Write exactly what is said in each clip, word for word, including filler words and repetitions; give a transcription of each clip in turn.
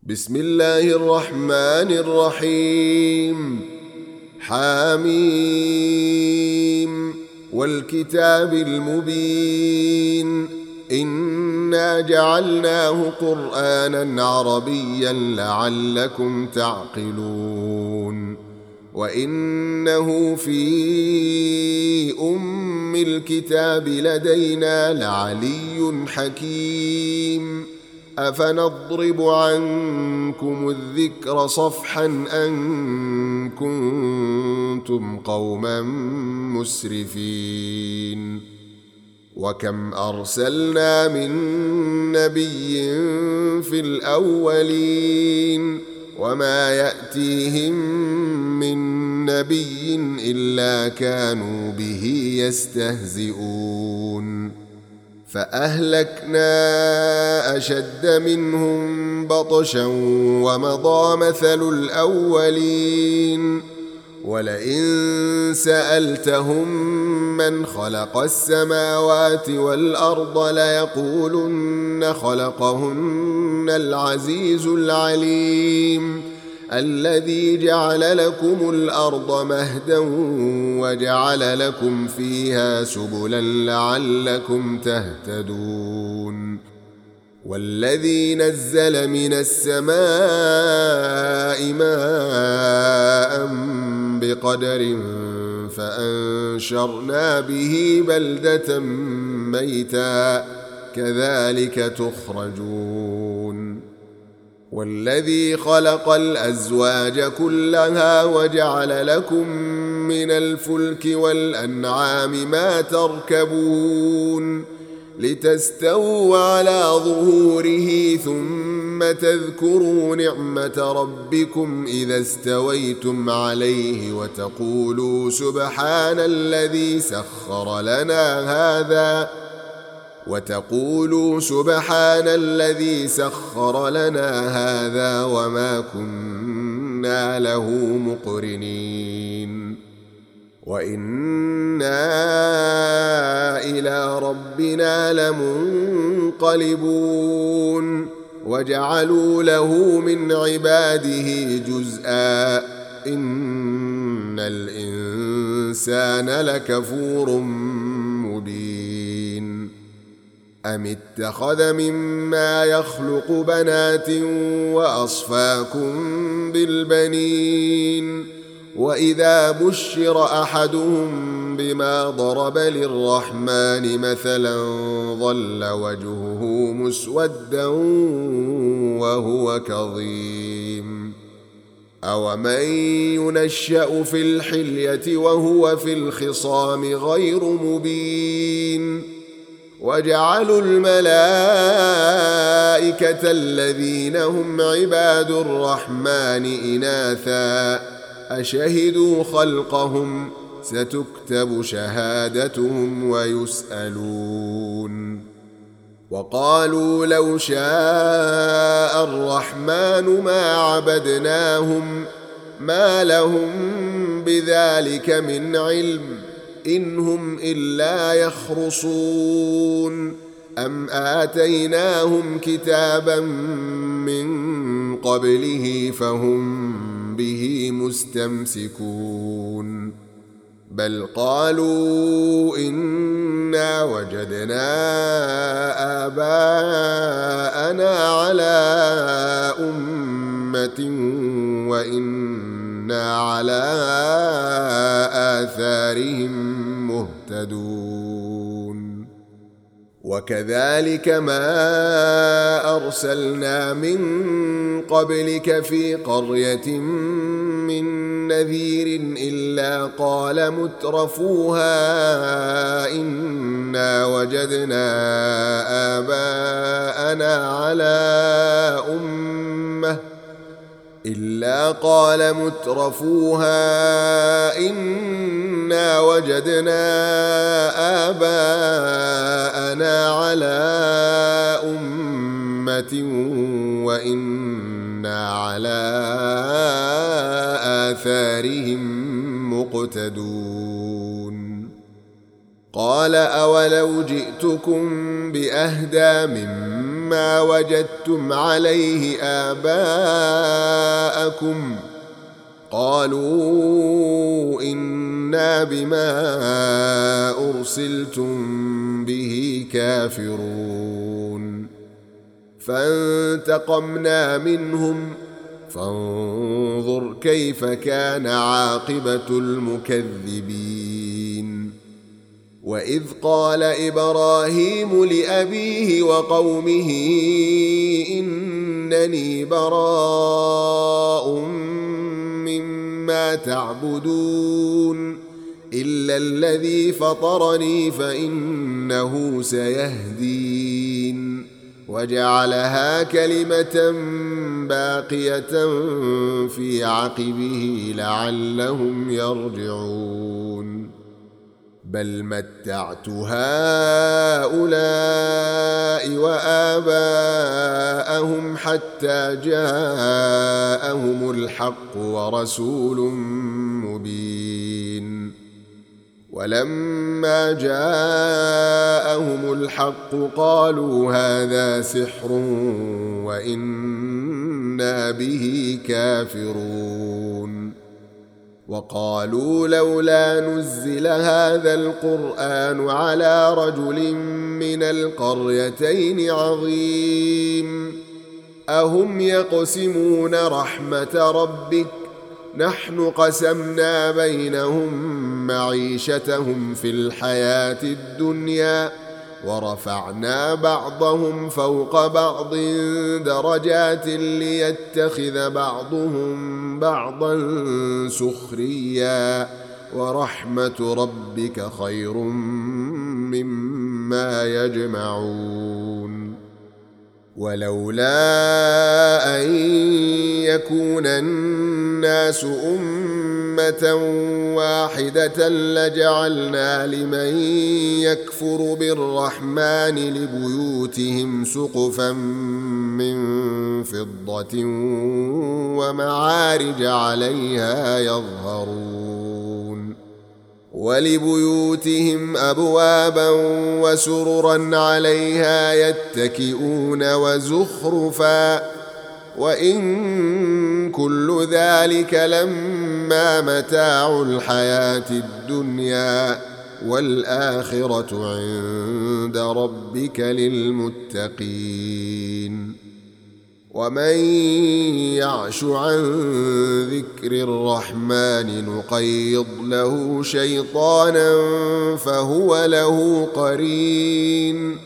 بسم الله الرحمن الرحيم. حاميم والكتاب المبين إنا جعلناه قرآنا عربيا لعلكم تعقلون وإنه في أم الكتاب لدينا لعلي حكيم أفنضرب عنكم الذكر صفحا أن كنتم قوما مسرفين وكم أرسلنا من نبي في الأولين وما يأتيهم من نبي إلا كانوا به يستهزئون فأهلكنا أشد منهم بطشا ومضى مثل الأولين ولئن سألتهم من خلق السماوات والأرض ليقولن خلقهن العزيز العليم الذي جعل لكم الأرض مهدا وجعل لكم فيها سبلا لعلكم تهتدون والذي نزل من السماء ماء بقدر فأنشرنا به بلدة ميتا كذلك تخرجون والذي خلق الأزواج كلها وجعل لكم من الفلك والأنعام ما تركبون لتستووا على ظهوره ثم تذكروا نعمة ربكم إذا استويتم عليه وتقولوا سبحان الذي سخر لنا هذا وتقولوا سبحان الذي سخر لنا هذا وما كنا له مقرنين وإنا إلى ربنا لمنقلبون وجعلوا له من عباده جزءا إن الإنسان لكفور مبين أم اتخذ مما يخلق بنات وأصفاكم بالبنين وإذا بشر أحدهم بما ضرب للرحمن مثلا ظل وجهه مسودا وهو كظيم أومن ينشأ في الحلية وهو في الخصام غير مبين وجعلوا الملائكة الذين هم عباد الرحمن إناثا أشهدوا خلقهم ستكتب شهادتهم ويسألون وقالوا لو شاء الرحمن ما عبدناهم ما لهم بذلك من علم إن هم إلا يخرصون أم آتيناهم كتابا من قبله فهم به مستمسكون بل قالوا إنا وجدنا آباءنا على أمة وإنا على آثارهم مهتدون وكذلك ما أرسلنا من قبلك في قرية من نذير إلا قال مترفوها إنا وجدنا آباءنا على أمة إلا قال مترفوها إنا وجدنا آباءنا على أمة وإنا على آثارهم مقتدون قال أولو جئتكم بأهدى مما مما وجدتم عليه آباءكم قالوا إنا بما أرسلتم به كافرون فانتقمنا منهم فانظر كيف كان عاقبة المكذبين وإذ قال إبراهيم لأبيه وقومه إنني براء مما تعبدون إلا الذي فطرني فإنه سيهدين وجعلها كلمة باقية في عقبه لعلهم يرجعون بل متعت هؤلاء وآباءهم حتى جاءهم الحق ورسول مبين ولما جاءهم الحق قالوا هذا سحر وإنا به كافرون وقالوا لولا نزل هذا القرآن على رجل من القريتين عظيم أهم يقسمون رحمة ربك نحن قسمنا بينهم معيشتهم في الحياة الدنيا ورفعنا بعضهم فوق بعض درجات ليتخذ بعضهم بعضا سخريا ورحمة ربك خير مما يجمعون ولولا أن يكون الناس أمة واحدة لجعلنا لمن يكفر بالرحمن لبيوتهم سقفا من فضة ومعارج عليها يظهرون ولبيوتهم أبوابا وسررا عليها يتكئون وزخرفا وإن كل ذلك لما متاع الحياة الدنيا والآخرة عند ربك للمتقين ومن يعش عن ذكر الرحمن نقيض له شيطانا فهو له قرين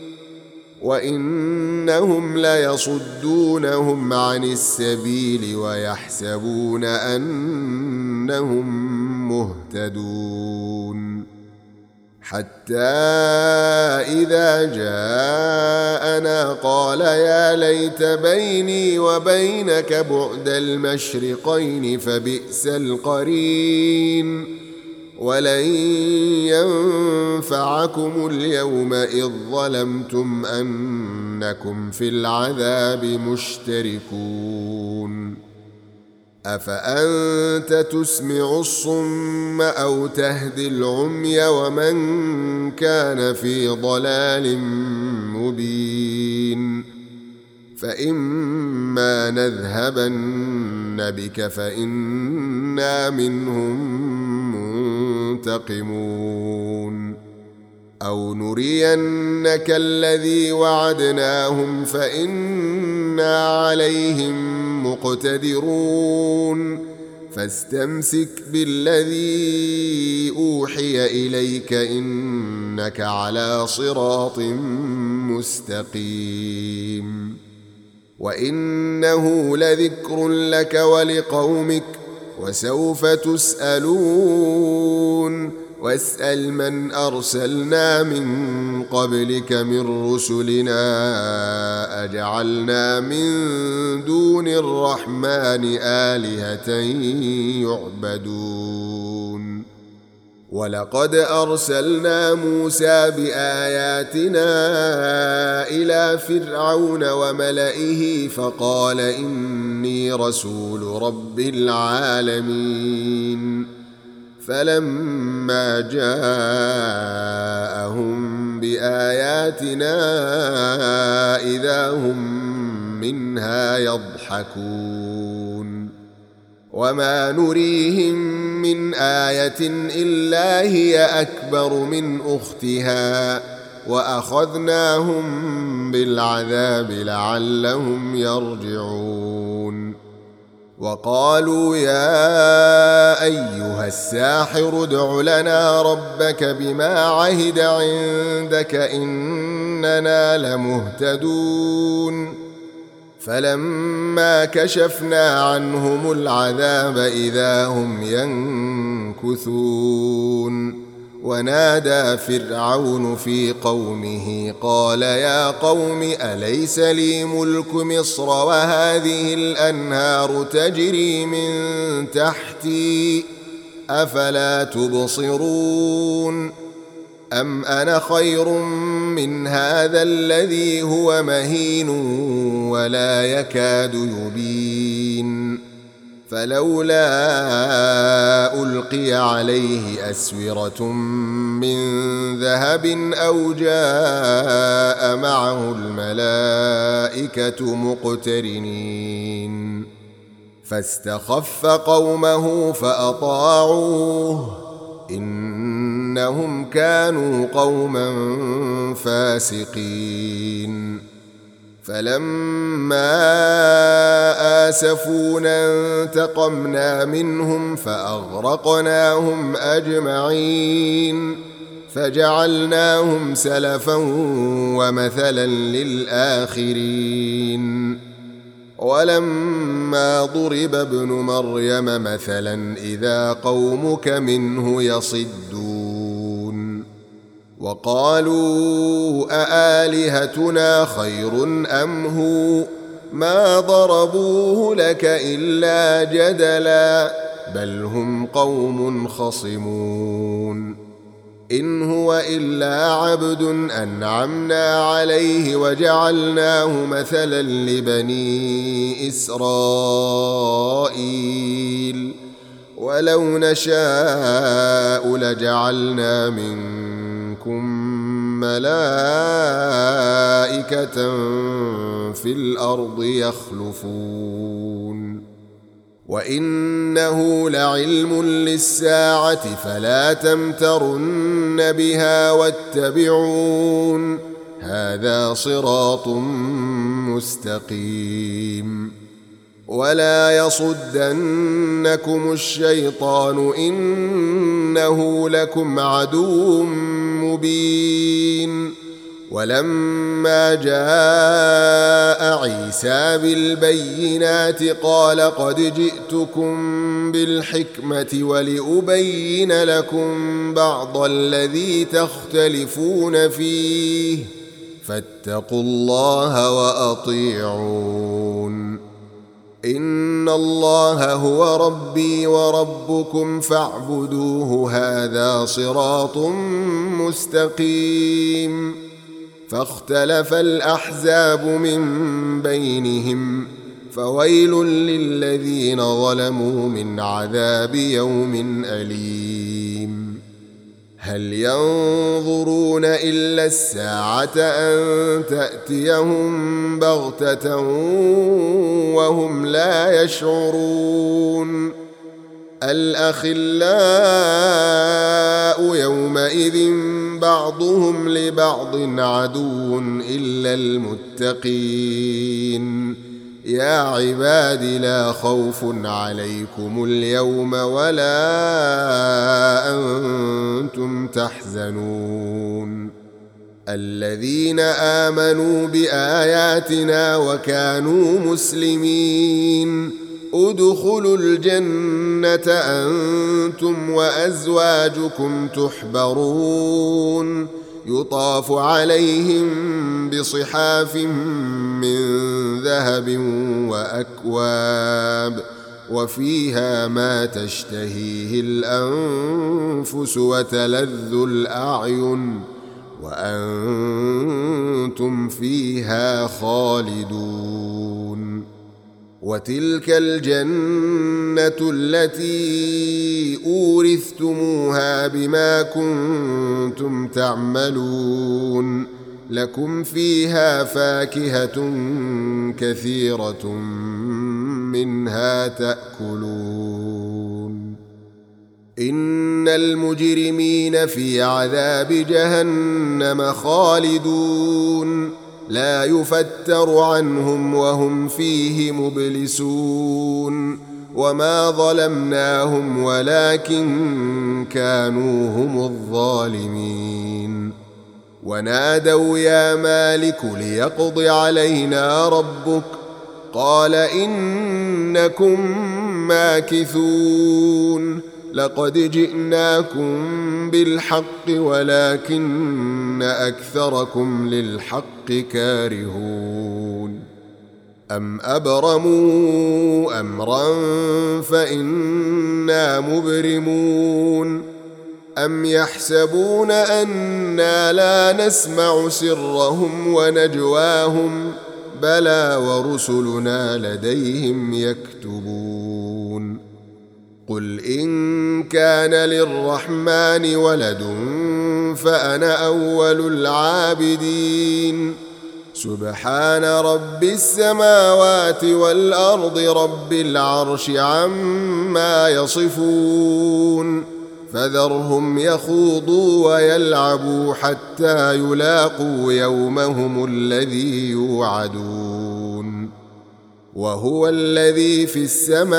وإنهم ليصدونهم عن السبيل ويحسبون أنهم مهتدون حتى إذا جاءنا قال يا ليت بيني وبينك بعد المشرقين فبئس القرين ولن ينفعكم اليوم إذ ظلمتم أنكم في العذاب مشتركون أفأنت تسمع الصم أو تهدي العمي ومن كان في ضلال مبين فإما نذهبن بك فإنا منهم منتقمون أو نرينك الذي وعدناهم فإنا عليهم مقتدرون فاستمسك بالذي أوحي إليك إنك على صراط مستقيم وإنه لذكر لك ولقومك وسوف تسألون واسأل من أرسلنا من قبلك من رسلنا أجعلنا من دون الرحمن آلهة يعبدون ولقد أرسلنا موسى بآياتنا إلى فرعون وملئه فقال إني رسول رب العالمين فلما جاءهم بآياتنا إذا هم منها يضحكون وما نريهم من آية إلا هي أكبر من أختها وأخذناهم بالعذاب لعلهم يرجعون وقالوا يا أيها الساحر ادع لنا ربك بما عهد عندك إننا لمهتدون فلما كشفنا عنهم العذاب إذا هم ينكثون ونادى فرعون في قومه قال يا قوم أليس لي ملك مصر وهذه الأنهار تجري من تحتي أفلا تبصرون أم أنا خير من هذا الذي هو مهين ولا يكاد يبين فلولا ألقي عليه أسورة من ذهب أو جاء معه الملائكة مقترنين فاستخف قومه فأطاعوه إنهم كانوا قوما فاسقين فلما آسفونا انتقمنا منهم فأغرقناهم أجمعين فجعلناهم سلفا ومثلا للآخرين ولما ضرب ابن مريم مثلا إذا قومك منه يصدون وقالوا أآلهتنا خير أم هو ما ضربوه لك إلا جدلا بل هم قوم خصمون إن هو إلا عبد أنعمنا عليه وجعلناه مثلا لبني إسرائيل ولو نشاء لجعلنا منكم ملائكة في الأرض يخلفون وإنه لعلم للساعة فلا تمترن بها واتبعون هذا صراط مستقيم ولا يصدنكم الشيطان إنه لكم عدو مبين ولما جاء عيسى بالبينات قال قد جئتكم بالحكمة ولأبين لكم بعض الذي تختلفون فيه فاتقوا الله وأطيعون إن الله هو ربي وربكم فاعبدوه هذا صراط مستقيم فاختلف الأحزاب من بينهم فويل للذين ظلموا من عذاب يوم أليم هل ينظرون إلا الساعة أن تأتيهم بغتة وهم لا يشعرون الأخلاء يومئذ بعضهم لبعض عدو إلا المتقين يا عباد لا خوف عليكم اليوم ولا أنتم تحزنون الذين آمنوا بآياتنا وكانوا مسلمين ادخلوا الجنة أنتم وأزواجكم تحبرون يطاف عليهم بصحاف من ذهب وأكواب وفيها ما تشتهيه الأنفس وتلذ الأعين وأنتم فيها خالدون وتلك الجنة التي أورثتموها بما كنتم تعملون لكم فيها فاكهة كثيرة منها تأكلون إن المجرمين في عذاب جهنم خالدون لا يفتر عنهم وهم فيه مبلسون وما ظلمناهم ولكن كانوا هم الظالمين ونادوا يا مالك ليقض علينا ربك قال إنكم ماكثون لقد جئناكم بالحق ولكن أكثركم للحق كارهون أم أبرموا أمرا فإنا مبرمون أم يحسبون أنا لا نسمع سرهم ونجواهم بلى ورسلنا لديهم يكتبون قل إن كان للرحمن ولد فأنا أول العابدين سبحان رب السماوات والأرض رب العرش عما يصفون فذرهم يخوضوا ويلعبوا حتى يلاقوا يومهم الذي يوعدون وهو الذي في السماء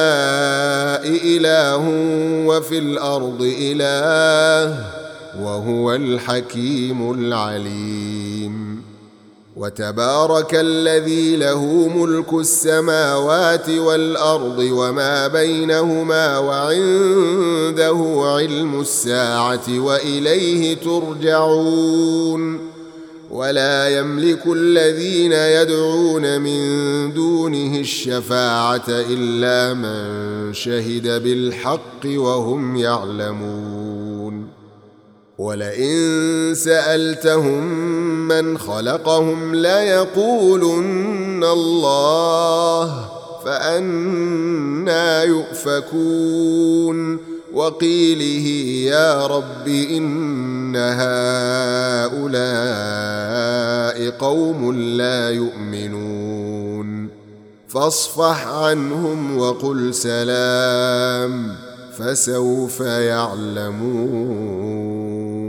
إله وفي الأرض إله وهو الحكيم العليم وتبارك الذي له ملك السماوات والأرض وما بينهما وعنده علم الساعة وإليه ترجعون ولا يملك الذين يدعون من دونه الشفاعة إلا من شهد بالحق وهم يعلمون ولئن سألتهم من خلقهم ليقولن الله فأنى يؤفكون وقيله يا رب إن هؤلاء قوم لا يؤمنون فاصفح عنهم وقل سلام فسوف يعلمون